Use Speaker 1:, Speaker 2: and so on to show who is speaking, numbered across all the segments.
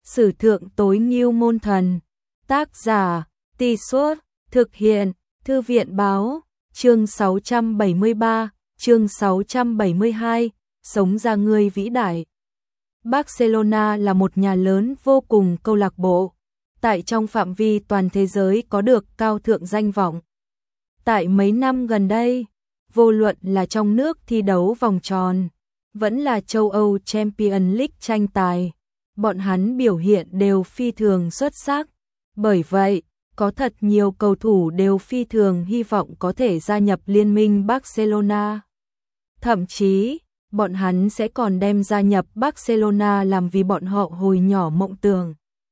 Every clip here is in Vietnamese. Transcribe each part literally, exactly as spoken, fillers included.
Speaker 1: Sử thượng tối ngưu môn thần. Tác giả, Tì Suốt, thực hiện, Thư viện báo, chương sáu trăm bảy mươi ba, chương sáu trăm bảy mươi hai, sống ra người vĩ đại. Barcelona là một nhà lớn vô cùng câu lạc bộ, tại trong phạm vi toàn thế giới có được cao thượng danh vọng. Tại mấy năm gần đây, vô luận là trong nước thi đấu vòng tròn, vẫn là châu Âu Champions League tranh tài, bọn hắn biểu hiện đều phi thường xuất sắc. Bởi vậy, có thật nhiều cầu thủ đều phi thường hy vọng có thể gia nhập liên minh Barcelona. Thậm chí, bọn hắn sẽ còn đem gia nhập Barcelona làm vì bọn họ hồi nhỏ mộng tưởng.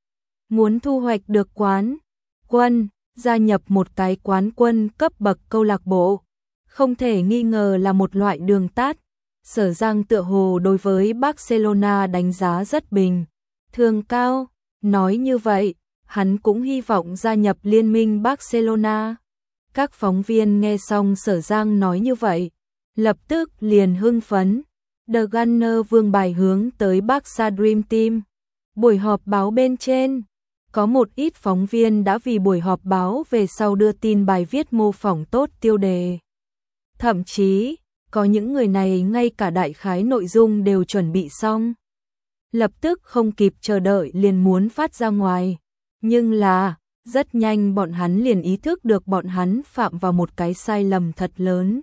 Speaker 1: Muốn thu hoạch được quán quân, gia nhập một cái quán quân cấp bậc câu lạc bộ, không thể nghi ngờ là một loại đường tát. Sở Giang tựa hồ đối với Barcelona đánh giá rất bình thường cao, nói như vậy, hắn cũng hy vọng gia nhập liên minh Barcelona. Các phóng viên nghe xong Sở Giang nói như vậy, lập tức liền hưng phấn. The Gunner vương bài hướng tới Barca Dream Team. Buổi họp báo bên trên, có một ít phóng viên đã vì buổi họp báo về sau đưa tin bài viết mô phỏng tốt tiêu đề. Thậm chí, có những người này ngay cả đại khái nội dung đều chuẩn bị xong. Lập tức không kịp chờ đợi liền muốn phát ra ngoài. Nhưng là, rất nhanh bọn hắn liền ý thức được bọn hắn phạm vào một cái sai lầm thật lớn.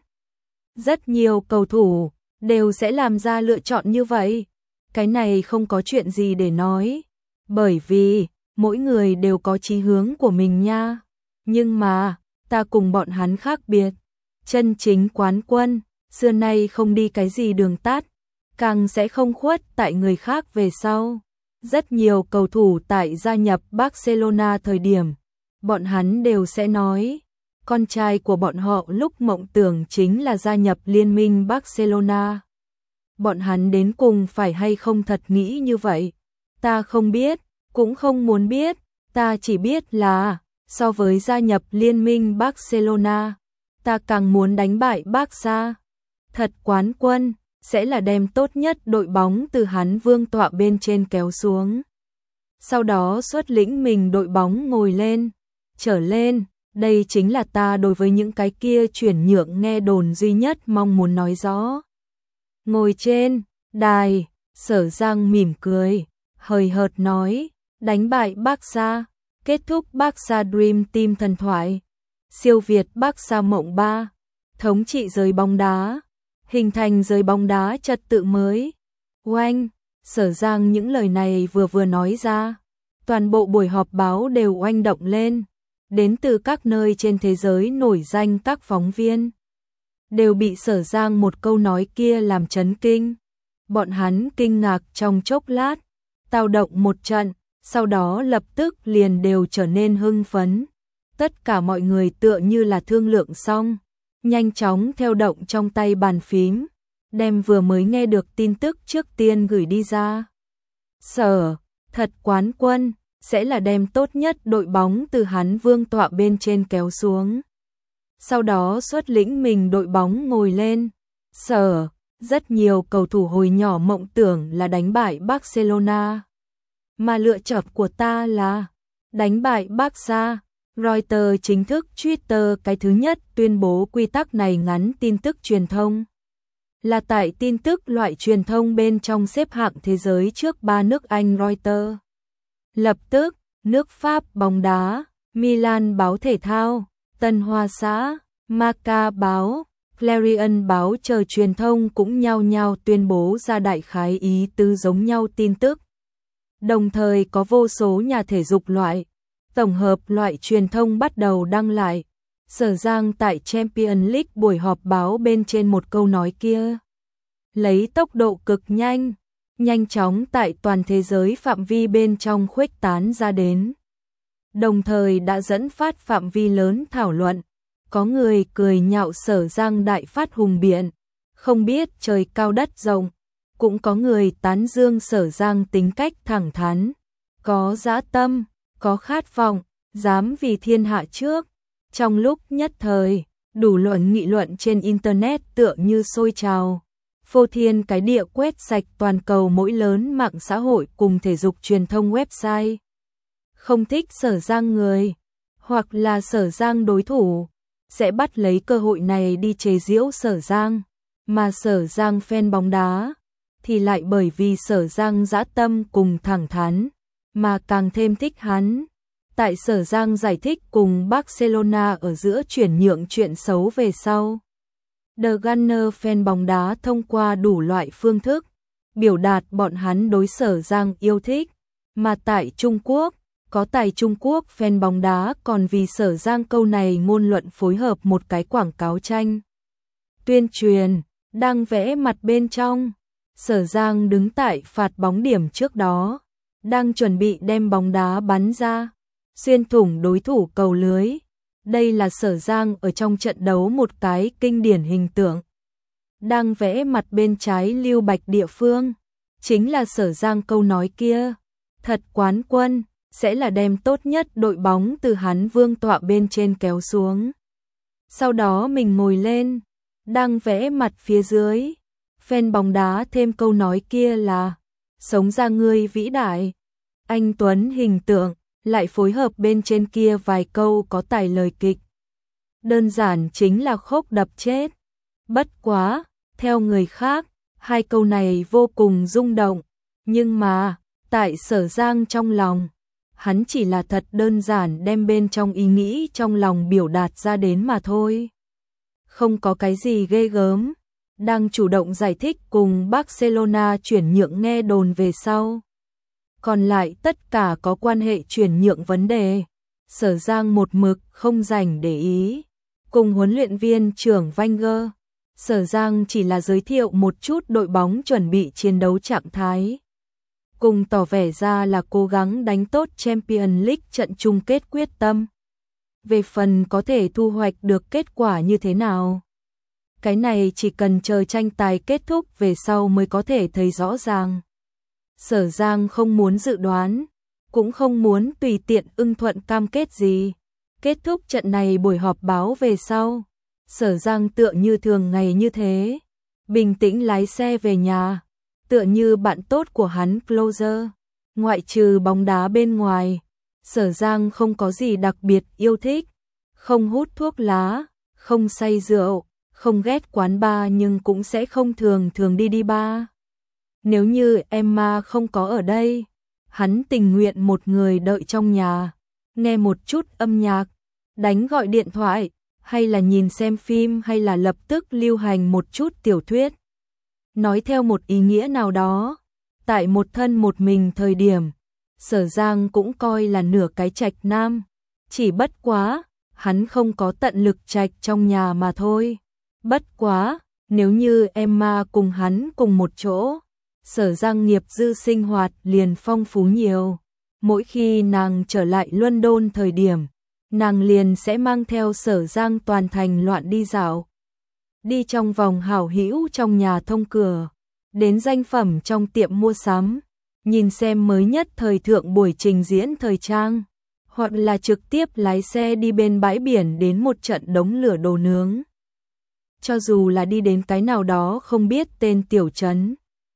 Speaker 1: Rất nhiều cầu thủ đều sẽ làm ra lựa chọn như vậy. Cái này không có chuyện gì để nói. Bởi vì, mỗi người đều có chí hướng của mình nha. Nhưng mà, ta cùng bọn hắn khác biệt. Chân chính quán quân, xưa nay không đi cái gì đường tát, càng sẽ không khuất tại người khác về sau. Rất nhiều cầu thủ tại gia nhập Barcelona thời điểm, bọn hắn đều sẽ nói, con trai của bọn họ lúc mộng tưởng chính là gia nhập liên minh Barcelona. Bọn hắn đến cùng phải hay không thật nghĩ như vậy? Ta không biết, cũng không muốn biết, ta chỉ biết là, so với gia nhập liên minh Barcelona, ta càng muốn đánh bại Barca. Thật quán quân, sẽ là đem tốt nhất đội bóng từ hắn vương tọa bên trên kéo xuống. Sau đó xuất lĩnh mình đội bóng ngồi lên, trở lên, đây chính là ta đối với những cái kia chuyển nhượng nghe đồn duy nhất mong muốn nói rõ. Ngồi trên đài, Sở Giang mỉm cười, hời hợt nói, đánh bại Barca, kết thúc Barca Dream Team thần thoại, siêu việt Barca mộng ba, thống trị giới bóng đá, hình thành giới bóng đá trật tự mới. Oanh, Sở Giang những lời này vừa vừa nói ra, toàn bộ buổi họp báo đều oanh động lên, đến từ các nơi trên thế giới nổi danh các phóng viên đều bị Sở Giang một câu nói kia làm chấn kinh. Bọn hắn kinh ngạc trong chốc lát, tao động một trận, sau đó lập tức liền đều trở nên hưng phấn. Tất cả mọi người tựa như là thương lượng xong, nhanh chóng theo động trong tay bàn phím, đem vừa mới nghe được tin tức trước tiên gửi đi ra. Sở, thật quán quân, sẽ là đem tốt nhất đội bóng từ hắn vương tọa bên trên kéo xuống. Sau đó xuất lĩnh mình đội bóng ngồi lên. Sở, rất nhiều cầu thủ hồi nhỏ mộng tưởng là đánh bại Barcelona. Mà lựa chọn của ta là đánh bại Barca. Reuters chính thức Twitter cái thứ nhất tuyên bố quy tắc này ngắn tin tức truyền thông. Là tại tin tức loại truyền thông bên trong xếp hạng thế giới trước ba nước Anh Reuters. Lập tức, nước Pháp bóng đá, Milan báo thể thao, Tân Hoa Xã, Marca báo, Clarion báo chờ truyền thông cũng nhao nhao tuyên bố ra đại khái ý tứ giống nhau tin tức. Đồng thời có vô số nhà thể dục loại, tổng hợp loại truyền thông bắt đầu đăng lại. Sở Giang tại Champions League buổi họp báo bên trên một câu nói kia, lấy tốc độ cực nhanh, nhanh chóng tại toàn thế giới phạm vi bên trong khuếch tán ra đến. Đồng thời đã dẫn phát phạm vi lớn thảo luận, có người cười nhạo Sở Giang đại phát hùng biện, không biết trời cao đất rộng, cũng có người tán dương Sở Giang tính cách thẳng thắn, có dã tâm, có khát vọng, dám vì thiên hạ trước. Trong lúc nhất thời, đủ luận nghị luận trên Internet tựa như sôi trào. phô thiên cái địa quét sạch toàn cầu mỗi lớn mạng xã hội cùng thể dục truyền thông website. Không thích Sở Giang người, hoặc là Sở Giang đối thủ, sẽ bắt lấy cơ hội này đi chế giễu Sở Giang, mà Sở Giang fan bóng đá thì lại bởi vì Sở Giang dã tâm cùng thẳng thắn mà càng thêm thích hắn. Tại Sở Giang giải thích cùng Barcelona ở giữa chuyển nhượng chuyện xấu về sau, The Gunner fan bóng đá thông qua đủ loại phương thức biểu đạt bọn hắn đối Sở Giang yêu thích, mà tại Trung Quốc, có tài Trung Quốc fan bóng đá còn vì Sở Giang câu này ngôn luận phối hợp một cái quảng cáo tranh tuyên truyền, đang vẽ mặt bên trong. Sở Giang đứng tại phạt bóng điểm trước đó, đang chuẩn bị đem bóng đá bắn ra, xuyên thủng đối thủ cầu lưới. Đây là Sở Giang ở trong trận đấu một cái kinh điển hình tượng. Đang vẽ mặt bên trái lưu bạch địa phương, chính là Sở Giang câu nói kia, thật quán quân, sẽ là đem tốt nhất đội bóng từ hắn vương tọa bên trên kéo xuống. Sau đó mình ngồi lên, đang vẽ mặt phía dưới, fan bóng đá thêm câu nói kia là sống ra ngươi vĩ đại, anh Tuấn hình tượng, lại phối hợp bên trên kia vài câu có tài lời kịch. Đơn giản chính là khốc đập chết. Bất quá, theo người khác, hai câu này vô cùng rung động, nhưng mà, tại Sở Giang trong lòng, hắn chỉ là thật đơn giản đem bên trong ý nghĩ trong lòng biểu đạt ra đến mà thôi. Không có cái gì ghê gớm, đang chủ động giải thích cùng Barcelona chuyển nhượng nghe đồn về sau. Còn lại tất cả có quan hệ chuyển nhượng vấn đề, Sở Giang một mực không dành để ý. Cùng huấn luyện viên trưởng Wenger, Sở Giang chỉ là giới thiệu một chút đội bóng chuẩn bị chiến đấu trạng thái, cùng tỏ vẻ ra là cố gắng đánh tốt Champions League trận chung kết quyết tâm. Về phần có thể thu hoạch được kết quả như thế nào, cái này chỉ cần chờ tranh tài kết thúc về sau mới có thể thấy rõ ràng. Sở Giang không muốn dự đoán, cũng không muốn tùy tiện ưng thuận cam kết gì. Kết thúc trận này buổi họp báo về sau, Sở Giang tựa như thường ngày như thế, bình tĩnh lái xe về nhà, tựa như bạn tốt của hắn Closer. Ngoại trừ bóng đá bên ngoài, Sở Giang không có gì đặc biệt yêu thích, không hút thuốc lá, không say rượu, không ghét quán bar nhưng cũng sẽ không thường thường đi đi bar. Nếu như Emma không có ở đây, hắn tình nguyện một người đợi trong nhà, nghe một chút âm nhạc, đánh gọi điện thoại, hay là nhìn xem phim hay là lập tức lưu hành một chút tiểu thuyết. Nói theo một ý nghĩa nào đó, tại một thân một mình thời điểm, Sở Giang cũng coi là nửa cái trạch nam, chỉ bất quá, hắn không có tận lực trạch trong nhà mà thôi. Bất quá, nếu như Emma cùng hắn cùng một chỗ, Sở Giang nghiệp dư sinh hoạt liền phong phú nhiều. Mỗi khi nàng trở lại London thời điểm, nàng liền sẽ mang theo Sở Giang toàn thành loạn đi dạo. Đi trong vòng hảo hữu trong nhà thông cửa, đến danh phẩm trong tiệm mua sắm, nhìn xem mới nhất thời thượng buổi trình diễn thời trang, hoặc là trực tiếp lái xe đi bên bãi biển đến một trận đống lửa đồ nướng. Cho dù là đi đến cái nào đó không biết tên tiểu trấn,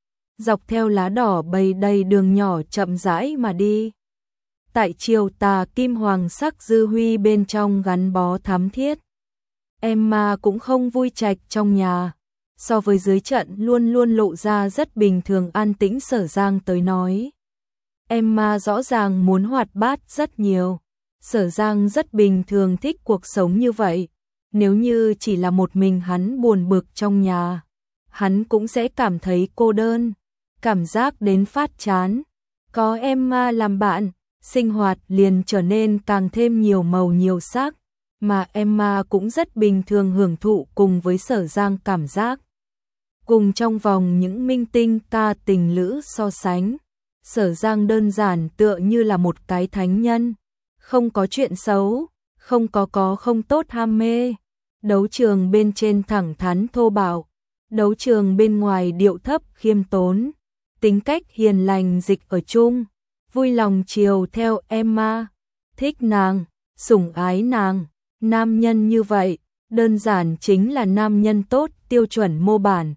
Speaker 1: dọc theo lá đỏ bầy đầy đường nhỏ chậm rãi mà đi. Tại chiều tà kim hoàng sắc dư huy bên trong gắn bó thắm thiết. Emma cũng không vui trạch trong nhà, so với dưới trận luôn luôn lộ ra rất bình thường an tĩnh Sở Giang tới nói. Emma rõ ràng muốn hoạt bát rất nhiều, Sở Giang rất bình thường thích cuộc sống như vậy. Nếu như chỉ là một mình hắn buồn bực trong nhà, hắn cũng sẽ cảm thấy cô đơn, cảm giác đến phát chán. Có Emma làm bạn, sinh hoạt liền trở nên càng thêm nhiều màu nhiều sắc, mà Emma cũng rất bình thường hưởng thụ cùng với Sở Giang cảm giác. Cùng trong vòng những minh tinh ca tình lữ so sánh, Sở Giang đơn giản tựa như là một cái thánh nhân, không có chuyện xấu, không có có không tốt ham mê. Đấu trường bên trên thẳng thắn thô bạo, đấu trường bên ngoài điệu thấp khiêm tốn, tính cách hiền lành dịch ở chung, vui lòng chiều theo Emma, thích nàng, sủng ái nàng. Nam nhân như vậy, đơn giản chính là nam nhân tốt tiêu chuẩn mô bản.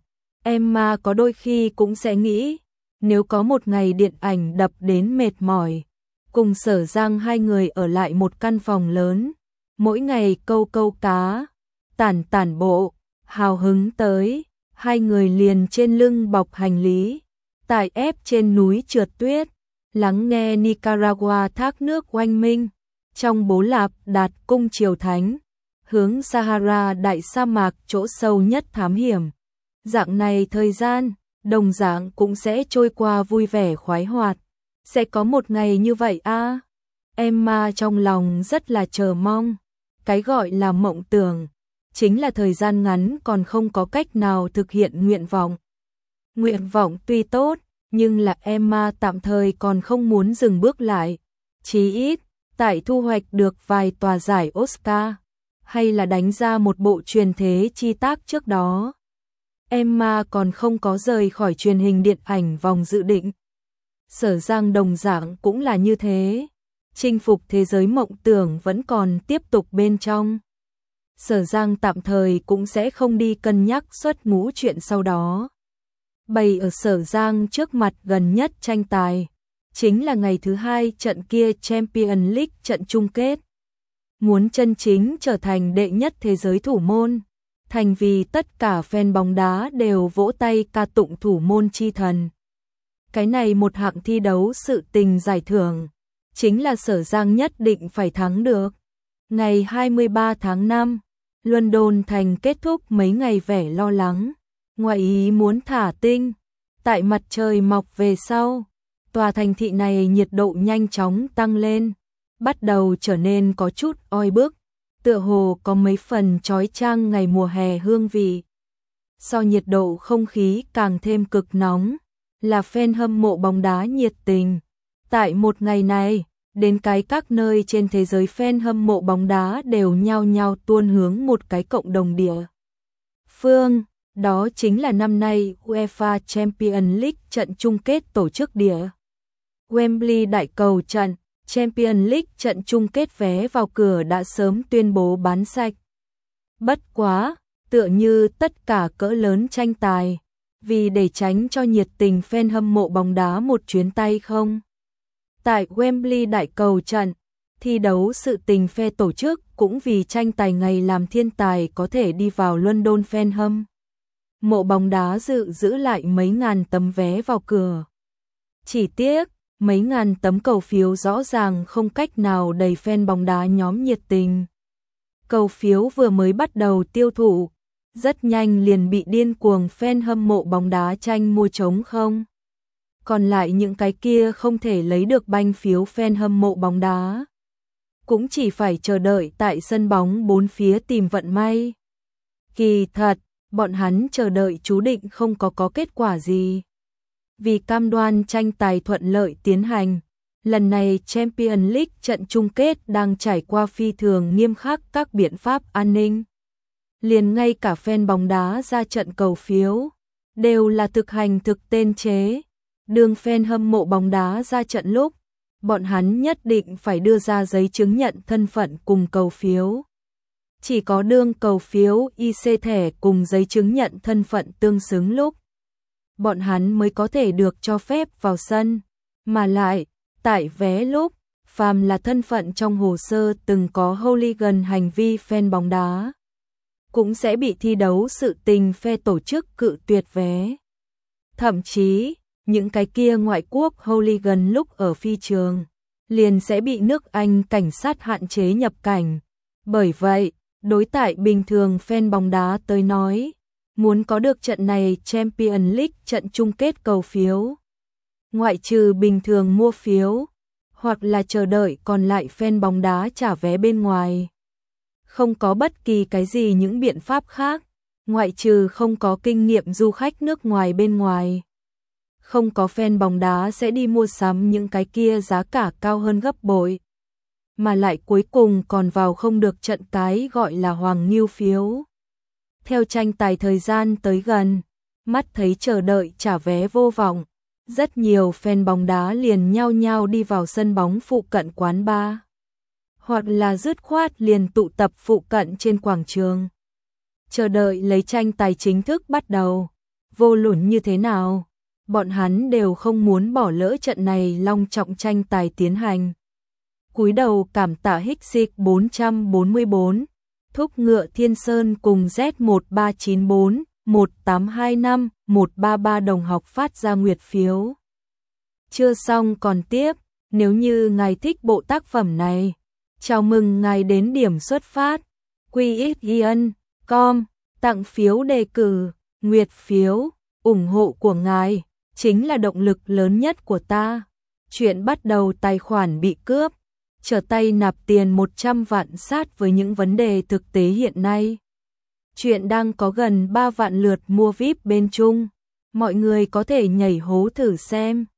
Speaker 1: Emma có đôi khi cũng sẽ nghĩ, nếu có một ngày điện ảnh đập đến mệt mỏi, cùng Sở Giang hai người ở lại một căn phòng lớn, mỗi ngày câu câu cá, tản tản bộ, hào hứng tới, hai người liền trên lưng bọc hành lý, tải ép trên núi trượt tuyết, lắng nghe Nicaragua thác nước oanh minh, trong Bố Lạp Đạt cung triều thánh, hướng Sahara đại sa mạc chỗ sâu nhất thám hiểm. Dạng này thời gian, đồng dạng cũng sẽ trôi qua vui vẻ khoái hoạt. Sẽ có một ngày như vậy a à? Emma trong lòng rất là chờ mong. Cái gọi là mộng tưởng, chính là thời gian ngắn còn không có cách nào thực hiện nguyện vọng. Nguyện vọng tuy tốt, nhưng là Emma tạm thời còn không muốn dừng bước lại. Chí ít, tại thu hoạch được vài tòa giải Oscar, hay là đánh ra một bộ truyền thế chi tác trước đó. Emma còn không có rời khỏi truyền hình điện ảnh vòng dự định. Sở Giang đồng dạng cũng là như thế. Chinh phục thế giới mộng tưởng vẫn còn tiếp tục bên trong. Sở Giang tạm thời cũng sẽ không đi cân nhắc xuất ngũ chuyện sau đó. Bày ở Sở Giang trước mặt gần nhất tranh tài, chính là ngày thứ hai trận kia Champions League trận chung kết. Muốn chân chính trở thành đệ nhất thế giới thủ môn, thành vì tất cả fan bóng đá đều vỗ tay ca tụng thủ môn chi thần. Cái này một hạng thi đấu sự tình giải thưởng, chính là Sở Giang nhất định phải thắng được. Ngày hai mươi ba tháng năm, London thành kết thúc mấy ngày vẻ lo lắng, ngoại ý muốn thả tinh. Tại mặt trời mọc về sau, tòa thành thị này nhiệt độ nhanh chóng tăng lên, bắt đầu trở nên có chút oi bức, tựa hồ có mấy phần chói chang ngày mùa hè hương vị. So nhiệt độ không khí càng thêm cực nóng, là fan hâm mộ bóng đá nhiệt tình. Tại một ngày này, đến cái các nơi trên thế giới fan hâm mộ bóng đá đều nhao nhao tuôn hướng một cái cộng đồng địa phương, đó chính là năm nay UEFA Champions League trận chung kết tổ chức địa Wembley đại cầu trận. Champions League trận chung kết vé vào cửa đã sớm tuyên bố bán sạch. Bất quá, tựa như tất cả cỡ lớn tranh tài, vì để tránh cho nhiệt tình fan hâm mộ bóng đá một chuyến tay không. Tại Wembley đại cầu trận, thi đấu sự tình phe tổ chức cũng vì tranh tài ngày làm thiên tài có thể đi vào London fan hâm mộ bóng đá dự giữ lại mấy ngàn tấm vé vào cửa. Chỉ tiếc, mấy ngàn tấm cầu phiếu rõ ràng không cách nào đầy fan bóng đá nhóm nhiệt tình. Cầu phiếu vừa mới bắt đầu tiêu thụ, rất nhanh liền bị điên cuồng fan hâm mộ bóng đá tranh mua trống không. Còn lại những cái kia không thể lấy được banh phiếu fan hâm mộ bóng đá, cũng chỉ phải chờ đợi tại sân bóng bốn phía tìm vận may. Kỳ thật, bọn hắn chờ đợi chú định không có có kết quả gì. Vì cam đoan tranh tài thuận lợi tiến hành, lần này Champions League trận chung kết đang trải qua phi thường nghiêm khắc các biện pháp an ninh. Liền ngay cả fan bóng đá ra trận cầu phiếu, đều là thực hành thực tên chế. Đường fan hâm mộ bóng đá ra trận lúc, bọn hắn nhất định phải đưa ra giấy chứng nhận thân phận cùng cầu phiếu. Chỉ có đương cầu phiếu i xê thẻ cùng giấy chứng nhận thân phận tương xứng lúc, bọn hắn mới có thể được cho phép vào sân. Mà lại, tại vé lúc, phàm là thân phận trong hồ sơ từng có hooligan hành vi fan bóng đá, cũng sẽ bị thi đấu sự tình phe tổ chức cự tuyệt vé. Thậm chí, những cái kia ngoại quốc hooligan lúc ở phi trường, liền sẽ bị nước Anh cảnh sát hạn chế nhập cảnh. Bởi vậy, đối tại bình thường fan bóng đá tới nói, muốn có được trận này Champions League trận chung kết cầu phiếu, ngoại trừ bình thường mua phiếu, hoặc là chờ đợi còn lại fan bóng đá trả vé bên ngoài. Không có bất kỳ cái gì những biện pháp khác, ngoại trừ không có kinh nghiệm du khách nước ngoài bên ngoài. Không có fan bóng đá sẽ đi mua sắm những cái kia giá cả cao hơn gấp bội, mà lại cuối cùng còn vào không được trận cái gọi là hoàng niêu phiếu. Theo tranh tài thời gian tới gần, mắt thấy chờ đợi trả vé vô vọng, rất nhiều fan bóng đá liền nhao nhao đi vào sân bóng phụ cận quán bar, hoặc là dứt khoát liền tụ tập phụ cận trên quảng trường, chờ đợi lấy tranh tài chính thức bắt đầu. vô luận như thế nào, bọn hắn đều không muốn bỏ lỡ trận này long trọng tranh tài tiến hành. Cúi đầu cảm tạ Hixit bốn trăm bốn mươi bốn, Thúc Ngựa Thiên Sơn cùng Z một ba chín bốn, một tám hai năm, một ba ba đồng học phát ra nguyệt phiếu. Chưa xong còn tiếp, nếu như ngài thích bộ tác phẩm này, chào mừng ngài đến điểm xuất phát, quy ích yên com, tặng phiếu đề cử, nguyệt phiếu, ủng hộ của ngài, chính là động lực lớn nhất của ta. Chuyện bắt đầu tài khoản bị cướp, trở tay nạp tiền một trăm vạn sát với những vấn đề thực tế hiện nay. Chuyện đang có gần ba vạn lượt mua vi ai pi bên Trung, mọi người có thể nhảy hố thử xem.